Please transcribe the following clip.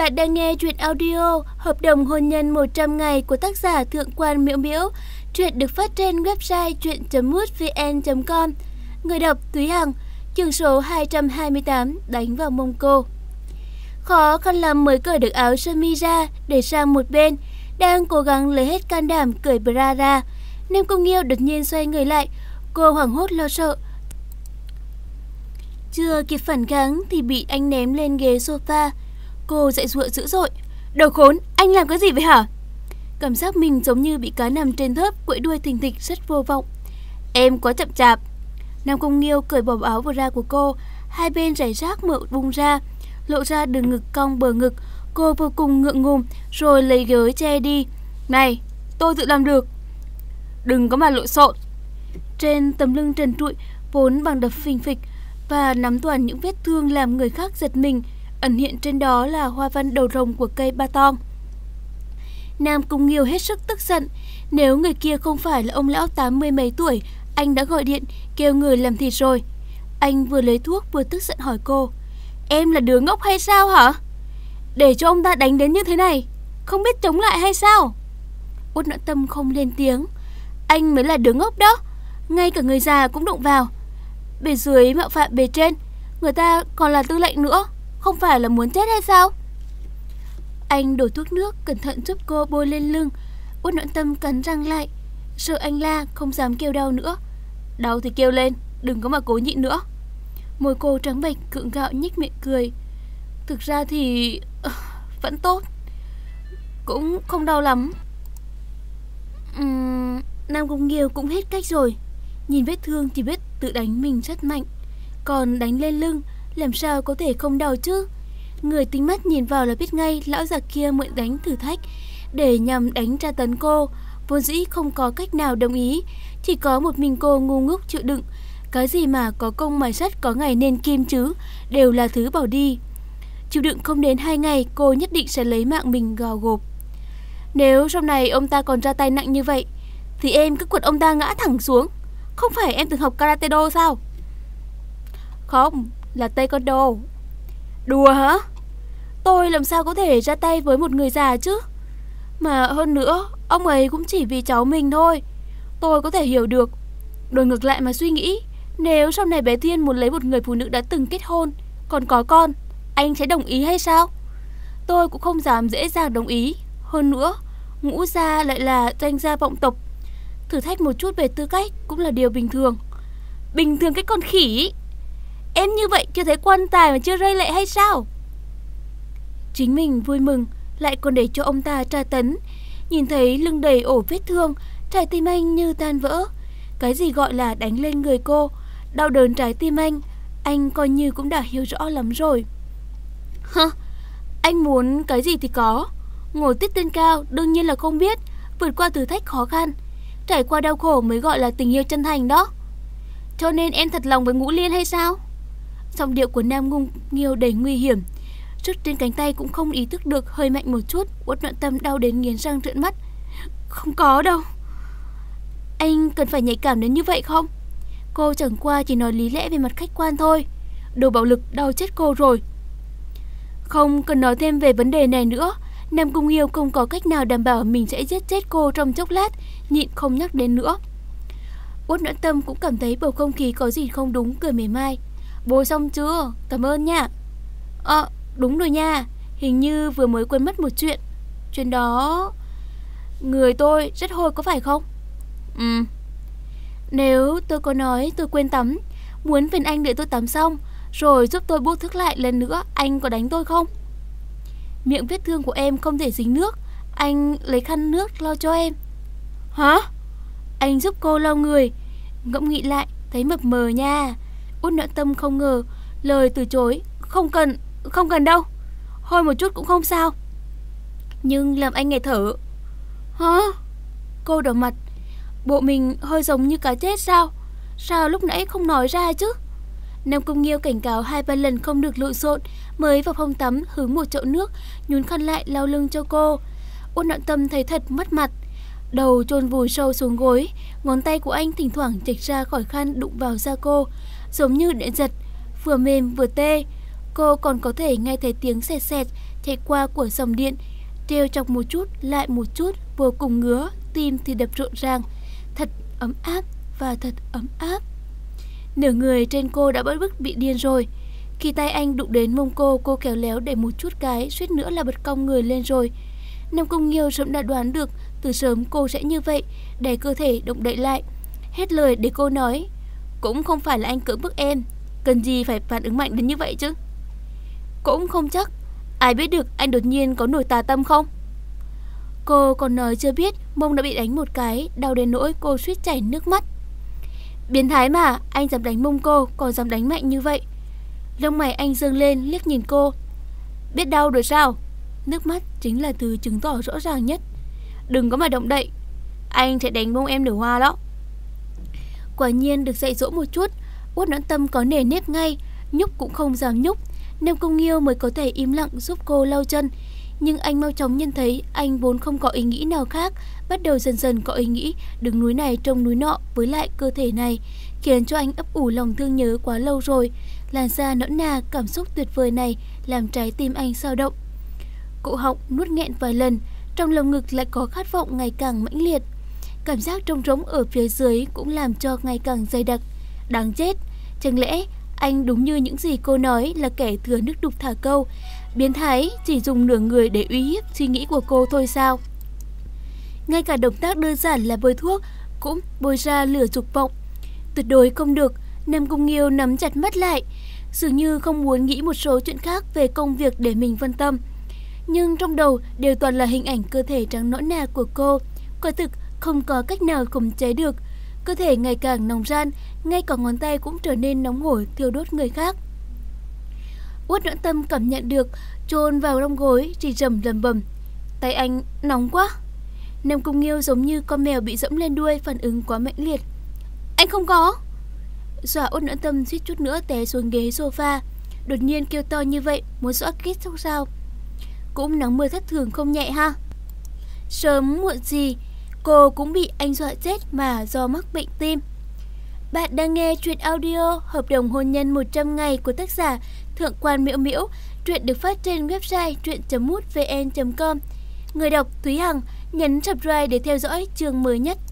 Bạn đang nghe truyện audio Hợp đồng hôn nhân 100 ngày của tác giả Thượng quan Miễu Miễu. Truyện được phát trên website truyện.mútvn.com. Người đọc Thúy Hằng. Chương số 228, đánh vào mông cô. Khó khăn lắm mới cởi được áo sơ mi ra để sang một bên, đang cố gắng lấy hết can đảm cởi bra ra. Nam Cung Nghiêu đột nhiên xoay người lại, cô hoảng hốt lo sợ. Chưa kịp phản kháng thì bị anh ném lên ghế sofa. Cô dãy dụa dữ dội. Đồ khốn, anh làm cái gì vậy hả? Cảm giác mình giống như bị cá nằm trên thớp, quẫy đuôi thình thịch rất vô vọng. Em quá chậm chạp. Nam Cung Nghiêu cởi bỏ áo bra của cô, hai bên rải rác mở bung ra, lộ ra đường ngực cong bờ ngực. Cô vô cùng ngượng ngùng, rồi lấy gối che đi. Này, tôi tự làm được. Đừng có mà lộn xộn. Trên tấm lưng trần trụi, vốn bằng đập phình phịch và nắm toàn những vết thương làm người khác giật mình, ẩn hiện trên đó là hoa văn đầu rồng của cây ba tong. Nam Cung Nghiêu hết sức tức giận. Nếu người kia không phải là ông lão 80 mấy tuổi, anh đã gọi điện kêu người làm thịt rồi. Anh vừa lấy thuốc vừa tức giận hỏi cô. Em là đứa ngốc hay sao hả? Để cho ông ta đánh đến như thế này, không biết chống lại hay sao? Uất Noãn Tâm không lên tiếng. Anh mới là đứa ngốc đó, ngay cả người già cũng đụng vào. Bề dưới mạo phạm bề trên, người ta còn là tư lệnh nữa, không phải là muốn chết hay sao? Anh đổ thuốc nước cẩn thận giúp cô bôi lên lưng. Uất Noãn Tâm cắn răng lại, sợ anh la không dám kêu đau nữa. Đau thì kêu lên, đừng có mà cố nhịn nữa. Môi cô trắng bệch gượng gạo nhếch miệng cười. Thực ra thì vẫn tốt, cũng không đau lắm. Nam Cung Nghiêu cũng hết cách rồi. Nhìn vết thương thì biết tự đánh mình rất mạnh, còn đánh lên lưng làm sao có thể không đau chứ? Người tinh mắt nhìn vào là biết ngay lão già kia mượn đánh thử thách để nhằm đánh tra tấn cô. Vốn dĩ không có cách nào đồng ý, chỉ có một mình cô ngu ngốc chịu đựng. Cái gì mà có công mài sắt có ngày nên kim chứ, đều là thứ bỏ đi. Chịu đựng không đến 2 ngày, cô nhất định sẽ lấy mạng mình gò gộp. Nếu sau này ông ta còn ra tay nặng như vậy thì em cứ quật ông ta ngã thẳng xuống. Không phải em từng học karate do sao? Không, là taekwondo. Đùa hả? Tôi làm sao có thể ra tay với một người già chứ? Mà hơn nữa, ông ấy cũng chỉ vì cháu mình thôi. Tôi có thể hiểu được. Đổi ngược lại mà suy nghĩ, nếu sau này bé Thiên muốn lấy một người phụ nữ đã từng kết hôn, còn có con, anh sẽ đồng ý hay sao? Tôi cũng không dám dễ dàng đồng ý. Hơn nữa, Ngũ gia lại là danh gia vọng tộc, thử thách một chút về tư cách cũng là điều bình thường. Bình thường cái con khỉ. Em như vậy chưa thấy quan tài mà chưa rơi lệ hay sao? Chính mình vui mừng, lại còn để cho ông ta tra tấn. Nhìn thấy lưng đầy ổ vết thương, trái tim anh như tan vỡ. Cái gì gọi là đánh lên người cô, đau đớn trái tim anh coi như cũng đã hiểu rõ lắm rồi. Anh muốn cái gì thì có. Ngồi tít tên cao đương nhiên là không biết vượt qua thử thách khó khăn, trải qua đau khổ mới gọi là tình yêu chân thành đó. Cho nên em thật lòng với Ngũ Liên hay sao? Giọng điệu của Nam Cung Nghiêu đầy nguy hiểm. Rút trên cánh tay cũng không ý thức được, hơi mạnh một chút. Uất Noãn Tâm đau đến nghiến răng trợn mắt. Không có đâu. Anh cần phải nhạy cảm đến như vậy không? Cô chẳng qua chỉ nói lý lẽ về mặt khách quan thôi. Đồ bạo lực đau chết cô rồi. Không cần nói thêm về vấn đề này nữa. Nam Cung Nghiêu không có cách nào đảm bảo mình sẽ giết chết cô trong chốc lát, nhịn không nhắc đến nữa. Uất Noãn Tâm cũng cảm thấy bầu không khí có gì không đúng, cười mỉa mai. Bôi xong chưa? Cảm ơn nha. Đúng rồi nha, hình như vừa mới quên mất một chuyện. Chuyện đó... Người tôi rất hôi có phải không? Nếu tôi có nói tôi quên tắm, muốn phiền anh đợi tôi tắm xong rồi giúp tôi bút thức lại lần nữa, anh có đánh tôi không? Miệng vết thương của em không thể dính nước, anh lấy khăn nước lau cho em. Hả? Anh giúp cô lau người. Ngẫm nghĩ lại thấy mập mờ nha. Uất Noãn Tâm không ngờ lời từ chối. Không cần đâu, hôi một chút cũng không sao, nhưng làm anh nghẹt thở. Hả? Cô đỏ mặt. Bộ mình hơi giống như cá chết sao? Sao lúc nãy không nói ra chứ? Nam Cung Nghiêu cảnh cáo 2-3 lần không được lộn xộn, mới vào phòng tắm hứng một chậu nước, nhún khăn lại lau lưng cho cô. Uất Noãn Tâm thấy thật mất mặt, đầu chôn vùi sâu xuống gối, ngón tay của anh thỉnh thoảng chệch ra khỏi khăn đụng vào da cô, giống như điện giật, vừa mềm vừa tê. Cô còn có thể nghe thấy tiếng sẹt sẹt chạy qua của dòng điện, trêu chọc một chút lại một chút, vô cùng ngứa, tim thì đập rộn ràng. Thật ấm áp và thật ấm áp. Nửa người trên cô đã bất bức bị điên rồi. Khi tay anh đụng đến mông cô khéo léo để một chút cái, suýt nữa là bật cong người lên rồi. Nam Cung Nghiêu sớm đã đoán được từ sớm cô sẽ như vậy, để cơ thể động đậy lại. Hết lời để cô nói, cũng không phải là anh cưỡng bức em, cần gì phải phản ứng mạnh đến như vậy chứ. Cũng không chắc, ai biết được anh đột nhiên có nổi tà tâm không. Cô còn nói chưa biết, mông đã bị đánh một cái, đau đến nỗi cô suýt chảy nước mắt. Biến thái mà, anh dám đánh mông cô, còn dám đánh mạnh như vậy. Lông mày anh dương lên liếc nhìn cô. Biết đau rồi sao? Nước mắt chính là từ chứng tỏ rõ ràng nhất. Đừng có mà động đậy, anh sẽ đánh mông em nở hoa đó. Quả nhiên được dạy dỗ một chút, Uất Noãn Tâm có nề nếp ngay, nhúc cũng không dám nhúc. Nam Cung Nghiêu mới có thể im lặng giúp cô lau chân. Nhưng anh mau chóng nhận thấy anh vốn không có ý nghĩ nào khác, bắt đầu dần dần có ý nghĩ đứng núi này trông núi nọ với lại cơ thể này, khiến cho anh ấp ủ lòng thương nhớ quá lâu rồi. Làn da nõn nà, cảm xúc tuyệt vời này làm trái tim anh dao động. Cổ họng nuốt nghẹn vài lần, trong lồng ngực lại có khát vọng ngày càng mãnh liệt. Cảm giác trống trống ở phía dưới cũng làm cho ngày càng dày đặc. Đáng chết, chẳng lẽ anh đúng như những gì cô nói là kẻ thừa nước đục thả câu, biến thái chỉ dùng nửa người để uy hiếp suy nghĩ của cô thôi sao? Ngay cả động tác đơn giản là bôi thuốc cũng bôi ra lửa dục vọng. Tuyệt đối không được. Nam Cung Nghiêu nắm chặt mắt lại, dường như không muốn nghĩ một số chuyện khác về công việc để mình phân tâm. Nhưng trong đầu đều toàn là hình ảnh cơ thể trắng nõn nà của cô. Quả thực không có cách nào khống chế được. Cơ thể ngày càng nóng ran, ngay cả ngón tay cũng trở nên nóng hổi thiêu đốt người khác. Uất Noãn Tâm cảm nhận được, chôn vào trong gối chỉ rầm lầm bầm. Tay anh nóng quá. Nam Cung Nghiêu giống như con mèo bị dẫm lên đuôi, phản ứng quá mãnh liệt. Anh không có. Dọa Uất Noãn Tâm suýt chút nữa té xuống ghế sofa. Đột nhiên kêu to như vậy, muốn dọa kít sao? Cũng nắng mưa thất thường không nhẹ ha. Sớm muộn gì cô cũng bị anh dọa chết mà do mắc bệnh tim. Bạn đang nghe truyện audio Hợp đồng hôn nhân 100 ngày của tác giả Thượng quan Miễu Miễu. Truyện được phát trên website truyện.mútvn.com. Người đọc Thúy Hằng. Nhấn subscribe để theo dõi chương mới nhất.